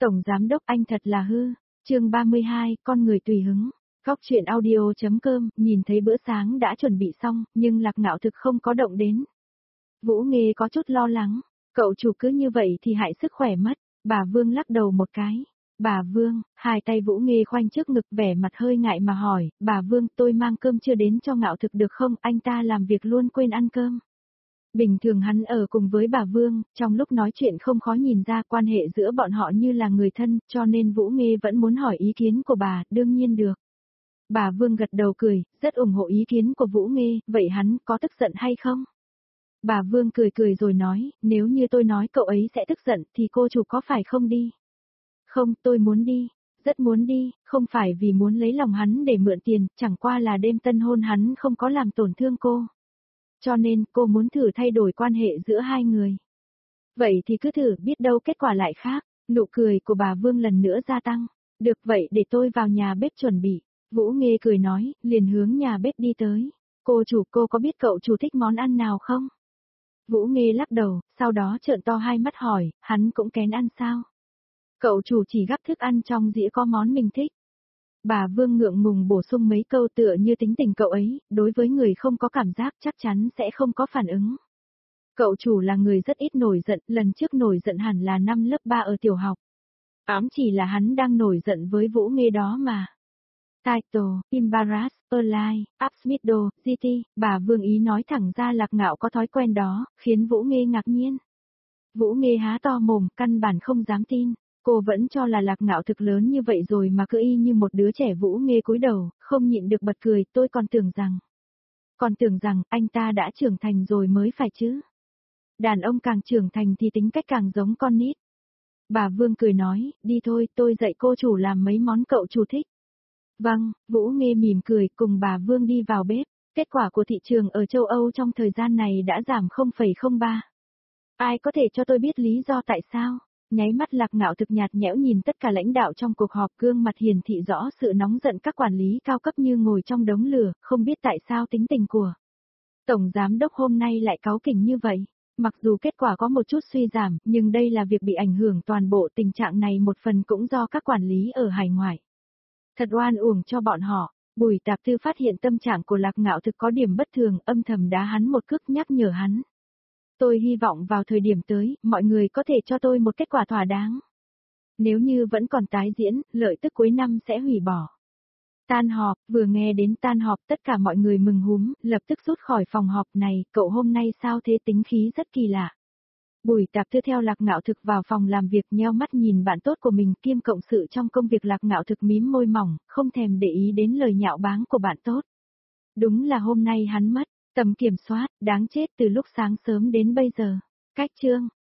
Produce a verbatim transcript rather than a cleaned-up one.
Tổng Giám Đốc anh thật là hư. Chương ba mươi hai, con người tùy hứng. Góc truyện audio.com, nhìn thấy bữa sáng đã chuẩn bị xong, nhưng Lạc Ngạo thực không có động đến. Vũ Nghê có chút lo lắng, cậu chủ cứ như vậy thì hại sức khỏe mất. Bà Vương lắc đầu một cái. Bà Vương, hai tay Vũ Nghê khoanh trước ngực vẻ mặt hơi ngại mà hỏi, bà Vương tôi mang cơm chưa đến cho Ngạo thực được không, anh ta làm việc luôn quên ăn cơm. Bình thường hắn ở cùng với bà Vương, trong lúc nói chuyện không khó nhìn ra quan hệ giữa bọn họ như là người thân, cho nên Vũ Nghê vẫn muốn hỏi ý kiến của bà, đương nhiên được. Bà Vương gật đầu cười, rất ủng hộ ý kiến của Vũ Nghê, vậy hắn có tức giận hay không? Bà Vương cười cười rồi nói, nếu như tôi nói cậu ấy sẽ tức giận thì cô chủ có phải không đi? Không, tôi muốn đi, rất muốn đi, không phải vì muốn lấy lòng hắn để mượn tiền, chẳng qua là đêm tân hôn hắn không có làm tổn thương cô. Cho nên cô muốn thử thay đổi quan hệ giữa hai người. Vậy thì cứ thử, biết đâu kết quả lại khác. Nụ cười của bà Vương lần nữa gia tăng. Được vậy để tôi vào nhà bếp chuẩn bị. Vũ Nghê cười nói, liền hướng nhà bếp đi tới. Cô chủ, cô có biết cậu chủ thích món ăn nào không? Vũ Nghê lắc đầu, sau đó trợn to hai mắt hỏi, hắn cũng kén ăn sao? Cậu chủ chỉ gắp thức ăn trong dĩa có món mình thích. Bà Vương ngượng ngùng bổ sung mấy câu tựa như tính tình cậu ấy, đối với người không có cảm giác chắc chắn sẽ không có phản ứng. Cậu chủ là người rất ít nổi giận, lần trước nổi giận hẳn là năm lớp ba ở tiểu học. Ám chỉ là hắn đang nổi giận với Vũ Nghê đó mà. Title, Embarrass, Align, Upsmiddle, giê tê, bà Vương ý nói thẳng ra Lạc Ngạo có thói quen đó, khiến Vũ Nghê ngạc nhiên. Vũ Nghê há to mồm, căn bản không dám tin. Cô vẫn cho là Lạc Ngạo thực lớn như vậy rồi mà cứ y như một đứa trẻ. Vũ Nghê cúi đầu, không nhịn được bật cười, tôi còn tưởng rằng. Còn tưởng rằng anh ta đã trưởng thành rồi mới phải chứ. Đàn ông càng trưởng thành thì tính cách càng giống con nít. Bà Vương cười nói, đi thôi, tôi dạy cô chủ làm mấy món cậu chủ thích. Vâng, Vũ Nghê mỉm cười cùng bà Vương đi vào bếp. Kết quả của thị trường ở châu Âu trong thời gian này đã giảm không phẩy không ba. Ai có thể cho tôi biết lý do tại sao? Nháy mắt Lạc Ngạo thực nhạt nhẽo nhìn tất cả lãnh đạo trong cuộc họp, gương mặt hiển thị rõ sự nóng giận các quản lý cao cấp như ngồi trong đống lửa, không biết tại sao tính tình của Tổng Giám Đốc hôm nay lại cáu kỉnh như vậy. Mặc dù kết quả có một chút suy giảm, nhưng đây là việc bị ảnh hưởng toàn bộ. Tình trạng này một phần cũng do các quản lý ở hải ngoại. Thật oan uổng cho bọn họ. Bùi Tạp Thư phát hiện tâm trạng của Lạc Ngạo thực có điểm bất thường, âm thầm đá hắn một cước nhắc nhở hắn. Tôi hy vọng vào thời điểm tới, mọi người có thể cho tôi một kết quả thỏa đáng. Nếu như vẫn còn tái diễn, lợi tức cuối năm sẽ hủy bỏ. Tan họp, vừa nghe đến tan họp tất cả mọi người mừng húm, lập tức rút khỏi phòng họp này, cậu hôm nay sao thế, tính khí rất kỳ lạ. Bùi Tạp Thư theo Lạc Ngạo thực vào phòng làm việc, nheo mắt nhìn bạn tốt của mình kiêm cộng sự trong công việc. Lạc Ngạo thực mím môi mỏng, không thèm để ý đến lời nhạo báng của bạn tốt. Đúng là hôm nay hắn mất tầm kiểm soát, đáng chết từ lúc sáng sớm đến bây giờ. Cách chương